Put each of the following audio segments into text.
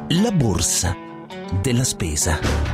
La borsa della spesa.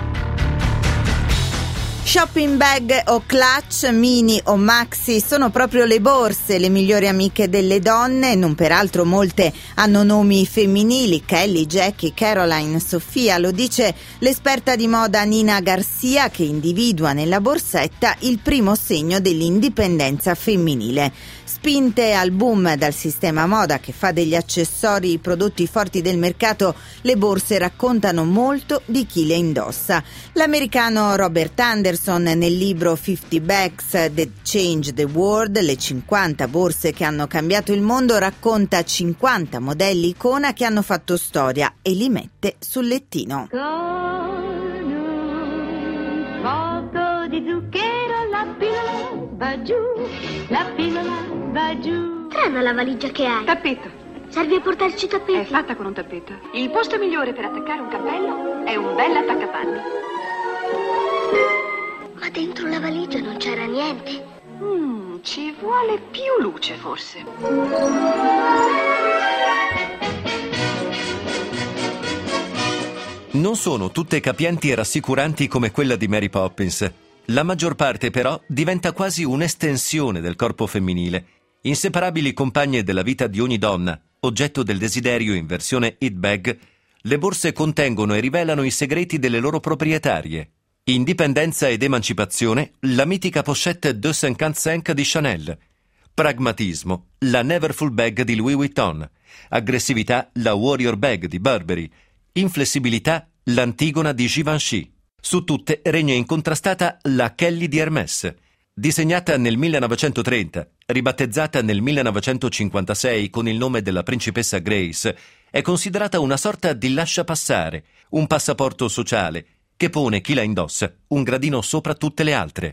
Shopping bag o clutch, mini o maxi, sono proprio le borse le migliori amiche delle donne. Non peraltro molte hanno nomi femminili: Kelly, Jackie, Caroline, Sofia. Lo dice l'esperta di moda Nina Garcia, che individua nella borsetta il primo segno dell'indipendenza femminile. Spinte al boom dal sistema moda che fa degli accessori i prodotti forti del mercato, le borse raccontano molto di chi le indossa. L'americano Robert Anderson, nel libro 50 Bags That Changed the World, le 50 borse che hanno cambiato il mondo, racconta 50 modelli icona che hanno fatto storia e li mette sul lettino. Con un poco di zucchero la pillola va giù, la pillola va giù. Strana la valigia che hai. Tappeto. Serve a portarci i tappeti? È fatta con un tappeto. Il posto migliore per attaccare un cappello è un bel attaccapanni. Ma dentro la valigia non c'era niente. Ci vuole più luce, forse. Non sono tutte capienti e rassicuranti come quella di Mary Poppins. La maggior parte, però, diventa quasi un'estensione del corpo femminile. Inseparabili compagne della vita di ogni donna, oggetto del desiderio in versione it bag, le borse contengono e rivelano i segreti delle loro proprietarie. Indipendenza ed emancipazione, la mitica pochette 255 di Chanel. Pragmatismo, la Neverfull Bag di Louis Vuitton. Aggressività, la Warrior Bag di Burberry. Inflessibilità, l'Antigona di Givenchy. Su tutte regna incontrastata la Kelly di Hermès. Disegnata nel 1930, ribattezzata nel 1956 con il nome della principessa Grace, è considerata una sorta di lasciapassare, un passaporto sociale che pone chi la indossa un gradino sopra tutte le altre.